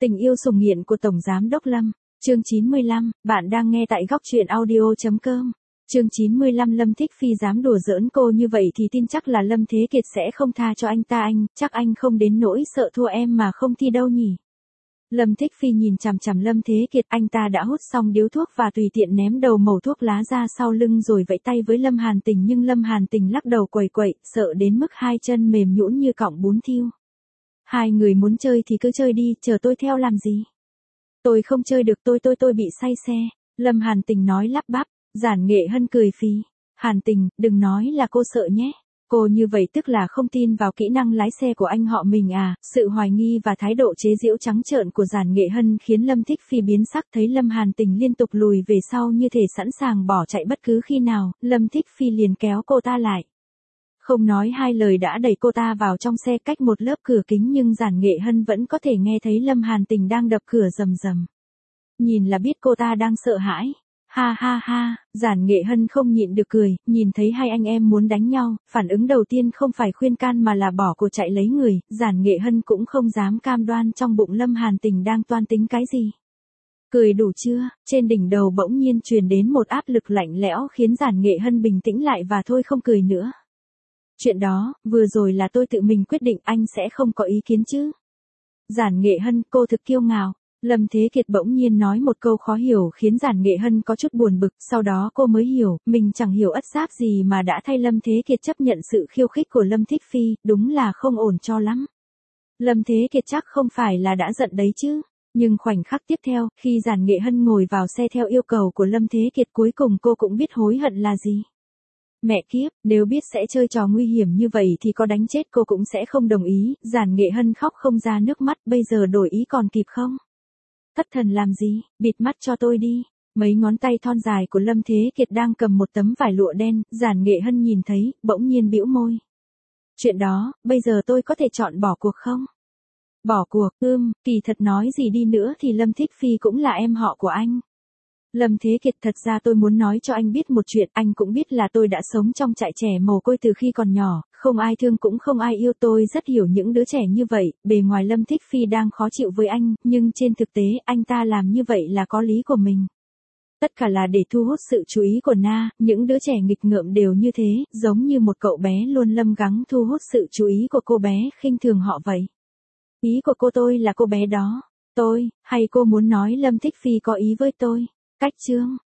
Tình yêu sủng nghiện của Tổng Giám đốc Lâm. Chương 95, bạn đang nghe tại góc truyện audio.com. Chương 95 Lâm Thích Phi dám đùa giỡn cô như vậy thì tin chắc là Lâm Thế Kiệt sẽ không tha cho anh ta chắc anh không đến nỗi sợ thua em mà không thi đâu nhỉ. Lâm Thích Phi nhìn chằm chằm Lâm Thế Kiệt, anh ta đã hút xong điếu thuốc và tùy tiện ném đầu mẩu thuốc lá ra sau lưng rồi vẫy tay với Lâm Hàn Tình, nhưng Lâm Hàn Tình lắc đầu quẩy quậy, sợ đến mức hai chân mềm nhũn như cọng bún thiêu. Hai người muốn chơi thì cứ chơi đi, chờ tôi theo làm gì? Tôi không chơi được, tôi bị say xe. Lâm Hàn Tình nói lắp bắp. Giản Nghệ Hân cười phì. Hàn Tình, đừng nói là cô sợ nhé. Cô như vậy tức là không tin vào kỹ năng lái xe của anh họ mình à? Sự hoài nghi và thái độ chế giễu trắng trợn của Giản Nghệ Hân khiến Lâm Thích Phi biến sắc, thấy Lâm Hàn Tình liên tục lùi về sau như thể sẵn sàng bỏ chạy bất cứ khi nào, Lâm Thích Phi liền kéo cô ta lại. Không nói hai lời đã đẩy cô ta vào trong xe cách một lớp cửa kính, nhưng Giản Nghệ Hân vẫn có thể nghe thấy Lâm Hàn Tình đang đập cửa rầm rầm. Nhìn là biết cô ta đang sợ hãi. Ha ha ha, Giản Nghệ Hân không nhịn được cười, nhìn thấy hai anh em muốn đánh nhau, phản ứng đầu tiên không phải khuyên can mà là bỏ cuộc chạy lấy người, Giản Nghệ Hân cũng không dám cam đoan trong bụng Lâm Hàn Tình đang toan tính cái gì. Cười đủ chưa? Trên đỉnh đầu bỗng nhiên truyền đến một áp lực lạnh lẽo khiến Giản Nghệ Hân bình tĩnh lại và thôi không cười nữa. Chuyện đó, vừa rồi là tôi tự mình quyết định, anh sẽ không có ý kiến chứ? Giản Nghệ Hân, cô thực kiêu ngạo. Lâm Thế Kiệt bỗng nhiên nói một câu khó hiểu khiến Giản Nghệ Hân có chút buồn bực, sau đó cô mới hiểu, mình chẳng hiểu ất giáp gì mà đã thay Lâm Thế Kiệt chấp nhận sự khiêu khích của Lâm Thích Phi, đúng là không ổn cho lắm. Lâm Thế Kiệt chắc không phải là đã giận đấy chứ? Nhưng khoảnh khắc tiếp theo, khi Giản Nghệ Hân ngồi vào xe theo yêu cầu của Lâm Thế Kiệt, cuối cùng cô cũng biết hối hận là gì. Mẹ kiếp, nếu biết sẽ chơi trò nguy hiểm như vậy thì có đánh chết cô cũng sẽ không đồng ý. Giản Nghệ Hân khóc không ra nước mắt, bây giờ đổi ý còn kịp không? Thất thần làm gì, bịt mắt cho tôi đi. Mấy ngón tay thon dài của Lâm Thế Kiệt đang cầm một tấm vải lụa đen, Giản Nghệ Hân nhìn thấy, bỗng nhiên bĩu môi. Chuyện đó, bây giờ tôi có thể chọn bỏ cuộc không? Bỏ cuộc, kỳ thật nói gì đi nữa thì Lâm Thích Phi cũng là em họ của anh. Lâm Thế Kiệt, thật ra tôi muốn nói cho anh biết một chuyện, anh cũng biết là tôi đã sống trong trại trẻ mồ côi từ khi còn nhỏ, không ai thương cũng không ai yêu, tôi rất hiểu những đứa trẻ như vậy, bề ngoài Lâm Thích Phi đang khó chịu với anh, nhưng trên thực tế anh ta làm như vậy là có lý của mình. Tất cả là để thu hút sự chú ý của Na, những đứa trẻ nghịch ngợm đều như thế, giống như một cậu bé luôn lâm gắng thu hút sự chú ý của cô bé, khinh thường họ vậy. Ý của cô tôi là cô bé đó. Tôi, hay cô muốn nói Lâm Thích Phi có ý với tôi? Cách chương